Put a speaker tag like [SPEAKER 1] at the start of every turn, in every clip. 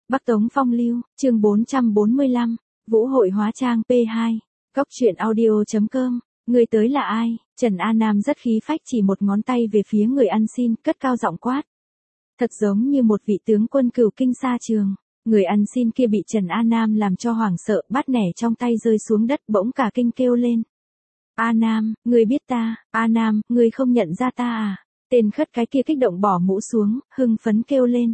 [SPEAKER 1] Bắc Tống Phong Lưu, chương 445, Vũ hội hóa trang P2, Cóc truyện audio.com, người tới là ai? Trần A Nam rất khí phách chỉ một ngón tay về phía người ăn xin, cất cao giọng quát. Thật giống như một vị tướng quân cửu kinh xa trường, người ăn xin kia bị Trần A Nam làm cho hoảng sợ, bát nẻ trong tay rơi xuống đất bỗng cả kinh kêu lên. A Nam, ngươi biết ta, A Nam, ngươi không nhận ra ta à? Tên khất cái kia kích động bỏ mũ xuống, hưng phấn kêu lên.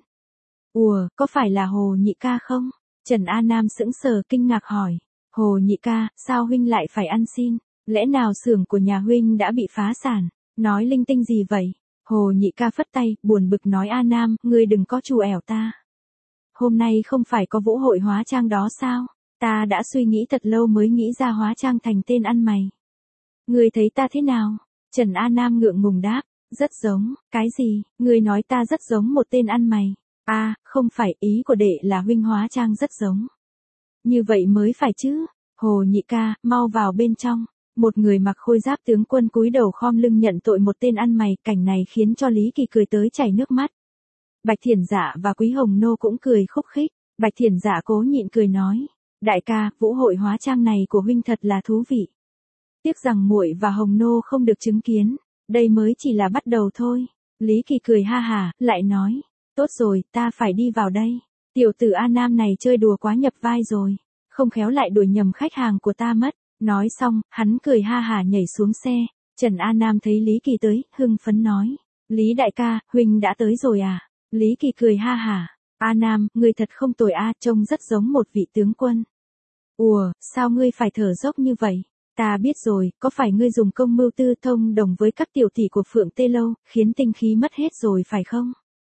[SPEAKER 1] Ủa, có phải là Hồ Nhị ca không? Trần A Nam sững sờ kinh ngạc hỏi. Hồ Nhị ca, sao huynh lại phải ăn xin? Lẽ nào xưởng của nhà huynh đã bị phá sản? Nói linh tinh gì vậy? Hồ Nhị ca phất tay, buồn bực nói A Nam, ngươi đừng có trù ẻo ta. Hôm nay không phải có vũ hội hóa trang đó sao? Ta đã suy nghĩ thật lâu mới nghĩ ra hóa trang thành tên ăn mày. Ngươi thấy ta thế nào? Trần A Nam ngượng ngùng đáp. Rất giống, cái gì? Ngươi nói ta rất giống một tên ăn mày. À, không phải, ý của đệ là huynh hóa trang rất giống. Như vậy mới phải chứ. Hồ Nhị ca, mau vào bên trong. Một người mặc khôi giáp tướng quân cúi đầu khom lưng nhận tội một tên ăn mày, cảnh này khiến cho Lý Kỳ cười tới chảy nước mắt. Bạch Thiển Dạ và Quý Hồng Nô cũng cười khúc khích. Bạch Thiển Dạ cố nhịn cười nói, đại ca, vũ hội hóa trang này của huynh thật là thú vị. Tiếc rằng muội và Hồng Nô không được chứng kiến, đây mới chỉ là bắt đầu thôi. Lý Kỳ cười ha hả, lại nói, tốt rồi, ta phải đi vào đây. Tiểu tử A Nam này chơi đùa quá nhập vai rồi, không khéo lại đuổi nhầm khách hàng của ta mất. Nói xong, hắn cười ha hả nhảy xuống xe. Trần A Nam thấy Lý Kỳ tới, hưng phấn nói, Lý đại ca, huynh đã tới rồi à? Lý Kỳ cười ha hả, A Nam, ngươi thật không tồi a, trông rất giống một vị tướng quân. Ủa, sao ngươi phải thở dốc như vậy? Ta biết rồi, có phải ngươi dùng công mưu tư thông đồng với các tiểu tỷ của Phượng Tê Lâu, khiến tinh khí mất hết rồi phải không?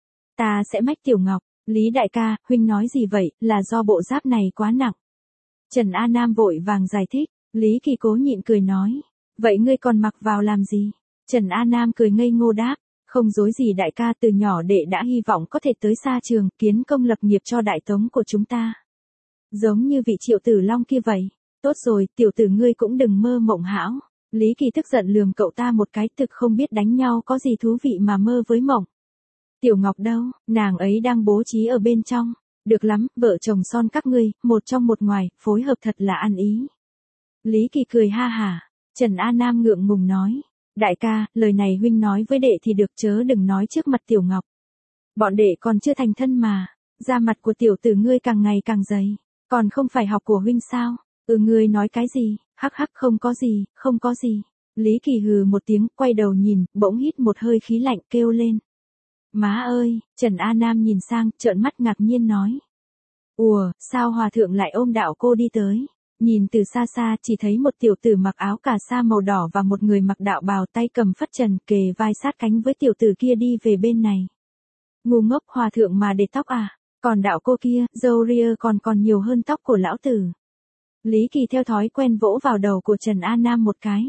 [SPEAKER 1] Ta sẽ mách Tiểu Ngọc. Lý đại ca, huynh nói gì vậy, là do bộ giáp này quá nặng. Trần A Nam vội vàng giải thích. Lý Kỳ cố nhịn cười nói, vậy ngươi còn mặc vào làm gì? Trần A Nam cười ngây ngô đáp, không dối gì đại ca, từ nhỏ đệ đã hy vọng có thể tới xa trường, kiến công lập nghiệp cho đại tống của chúng ta. Giống như vị Triệu Tử Long kia vậy. Tốt rồi, tiểu tử ngươi cũng đừng mơ mộng hão. Lý Kỳ tức giận lườm cậu ta một cái, thực không biết đánh nhau có gì thú vị mà mơ với mộng. Tiểu Ngọc đâu, nàng ấy đang bố trí ở bên trong. Được lắm, vợ chồng son các ngươi, một trong một ngoài, phối hợp thật là ăn ý. Lý Kỳ cười ha hả. Trần A Nam ngượng ngùng nói, đại ca, lời này huynh nói với đệ thì được, chớ đừng nói trước mặt Tiểu Ngọc. Bọn đệ còn chưa thành thân mà, da mặt của tiểu tử ngươi càng ngày càng dày, còn không phải học của huynh sao? Ngươi nói cái gì? Hắc hắc, không có gì, không có gì. Lý Kỳ hừ một tiếng, quay đầu nhìn, bỗng hít một hơi khí lạnh kêu lên. Má ơi! Trần A Nam nhìn sang, trợn mắt ngạc nhiên nói. Ủa, sao hòa thượng lại ôm đạo cô đi tới? Nhìn từ xa xa chỉ thấy một tiểu tử mặc áo cà sa màu đỏ và một người mặc đạo bào tay cầm phất trần kề vai sát cánh với tiểu tử kia đi về bên này. Ngu ngốc, hòa thượng mà để tóc à? Còn đạo cô kia, râu ria còn nhiều hơn tóc của lão tử. Lý Kỳ theo thói quen vỗ vào đầu của Trần A Nam một cái.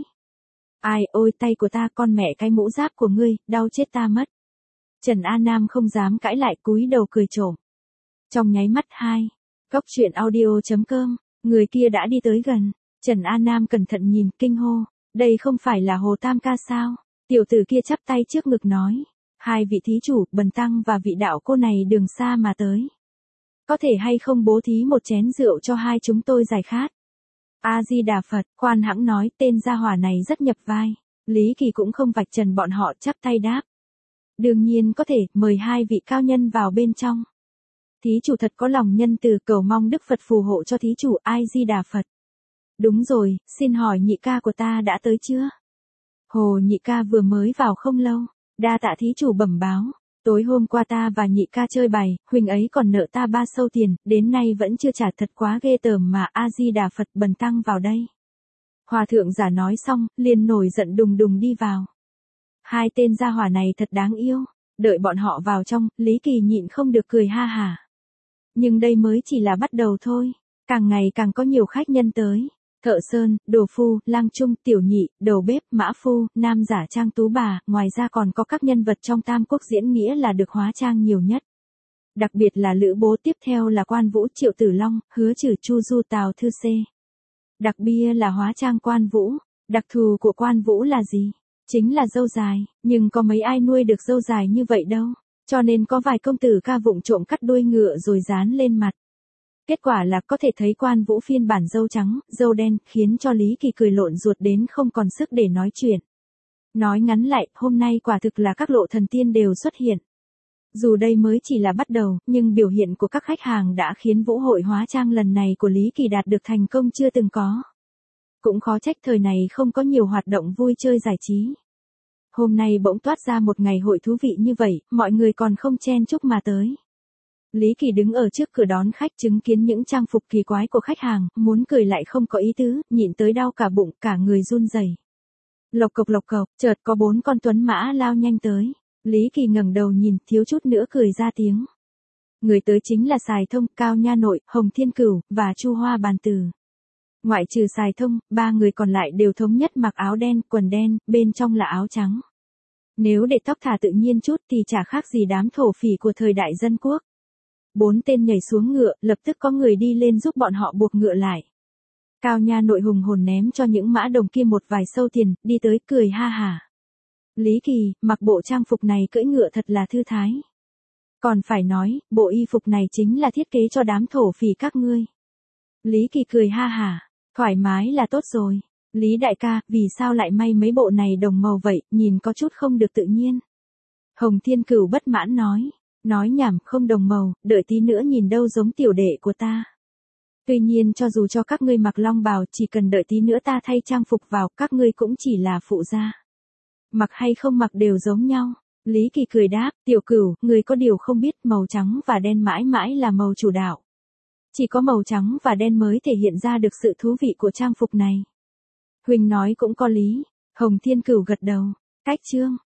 [SPEAKER 1] Ai ôi, tay của ta, con mẹ cái mũ giáp của ngươi, đau chết ta mất. Trần A Nam không dám cãi lại, cúi đầu cười trộm. Trong nháy mắt Cóc truyện audio.com, người kia đã đi tới gần. Trần A Nam cẩn thận nhìn, kinh hô, đây không phải là Hồ Tam ca sao? Tiểu tử kia chắp tay trước ngực nói, hai vị thí chủ, bần tăng và vị đạo cô này đường xa mà tới. Có thể hay không bố thí một chén rượu cho hai chúng tôi giải khát? A Di Đà Phật, khoan hãng nói, tên gia hỏa này rất nhập vai. Lý Kỳ cũng không vạch trần bọn họ, chắp tay đáp. Đương nhiên có thể, mời hai vị cao nhân vào bên trong. Thí chủ thật có lòng nhân từ, cầu mong Đức Phật phù hộ cho thí chủ. A Di Đà Phật. Đúng rồi, xin hỏi nhị ca của ta đã tới chưa? Hồ Nhị ca vừa mới vào không lâu. Đa tạ thí chủ bẩm báo. Tối hôm qua ta và nhị ca chơi bài, huynh ấy còn nợ ta 3 sâu tiền, đến nay vẫn chưa trả, thật quá ghê tởm mà. A Di Đà Phật, bần tăng vào đây. Hòa thượng giả nói xong, liền nổi giận đùng đùng đi vào. Hai tên gia hỏa này thật đáng yêu. Đợi bọn họ vào trong, Lý Kỳ nhịn không được cười ha hả. Nhưng đây mới chỉ là bắt đầu thôi. Càng ngày càng có nhiều khách nhân tới. Thợ sơn, đồ phu, lang trung, tiểu nhị, đầu bếp, mã phu, nam giả trang tú bà, ngoài ra còn có các nhân vật trong Tam Quốc diễn nghĩa là được hóa trang nhiều nhất. Đặc biệt là lữ bố, tiếp theo là Quan Vũ, Triệu Tử Long, Hứa Trừ, Chu Du, Tào Thư Xê. Đặc bia là hóa trang Quan Vũ. Đặc thù của Quan Vũ là gì? Chính là râu dài, nhưng có mấy ai nuôi được râu dài như vậy đâu. Cho nên có vài công tử ca vụng trộm cắt đuôi ngựa rồi dán lên mặt. Kết quả là có thể thấy Quan Vũ phiên bản dâu trắng, dâu đen, khiến cho Lý Kỳ cười lộn ruột đến không còn sức để nói chuyện. Nói ngắn lại, hôm nay quả thực là các lộ thần tiên đều xuất hiện. Dù đây mới chỉ là bắt đầu, nhưng biểu hiện của các khách hàng đã khiến vũ hội hóa trang lần này của Lý Kỳ đạt được thành công chưa từng có. Cũng khó trách thời này không có nhiều hoạt động vui chơi giải trí. Hôm nay bỗng toát ra một ngày hội thú vị như vậy, mọi người còn không chen chúc mà tới. Lý Kỳ đứng ở trước cửa đón khách chứng kiến những trang phục kỳ quái của khách hàng, muốn cười lại không có ý tứ, nhịn tới đau cả bụng, cả người run rẩy. Lộc cộc, chợt có 4 con tuấn mã lao nhanh tới. Lý Kỳ ngẩng đầu nhìn, thiếu chút nữa cười ra tiếng. Người tới chính là Sài Thông, Cao Nha Nội, Hồng Thiên Cửu, và Chu Hoa Bàn Tử. Ngoại trừ Sài Thông, 3 người còn lại đều thống nhất mặc áo đen, quần đen, bên trong là áo trắng. Nếu để tóc thả tự nhiên chút thì chả khác gì đám thổ phỉ của thời đại dân quốc. 4 tên nhảy xuống ngựa, lập tức có người đi lên giúp bọn họ buộc ngựa lại. Cao Nha Nội hùng hồn ném cho những mã đồng kia một vài sâu tiền, đi tới cười ha hả. Lý Kỳ, mặc bộ trang phục này cưỡi ngựa thật là thư thái. Còn phải nói, bộ y phục này chính là thiết kế cho đám thổ phỉ các ngươi. Lý Kỳ cười ha hả, thoải mái là tốt rồi. Lý đại ca, vì sao lại may mấy bộ này đồng màu vậy, nhìn có chút không được tự nhiên. Hồng Thiên Cửu bất mãn nói nhảm, không đồng màu, đợi tí nữa nhìn đâu giống tiểu đệ của ta. Tuy nhiên cho dù cho các ngươi mặc long bào, chỉ cần đợi tí nữa ta thay trang phục vào, các ngươi cũng chỉ là phụ gia. Mặc hay không mặc đều giống nhau. Lý Kỳ cười đáp, Tiểu Cửu, người có điều không biết, màu trắng và đen mãi mãi là màu chủ đạo. Chỉ có màu trắng và đen mới thể hiện ra được sự thú vị của trang phục này. Huỳnh nói cũng có lý. Hồng Thiên Cửu gật đầu. Cách chương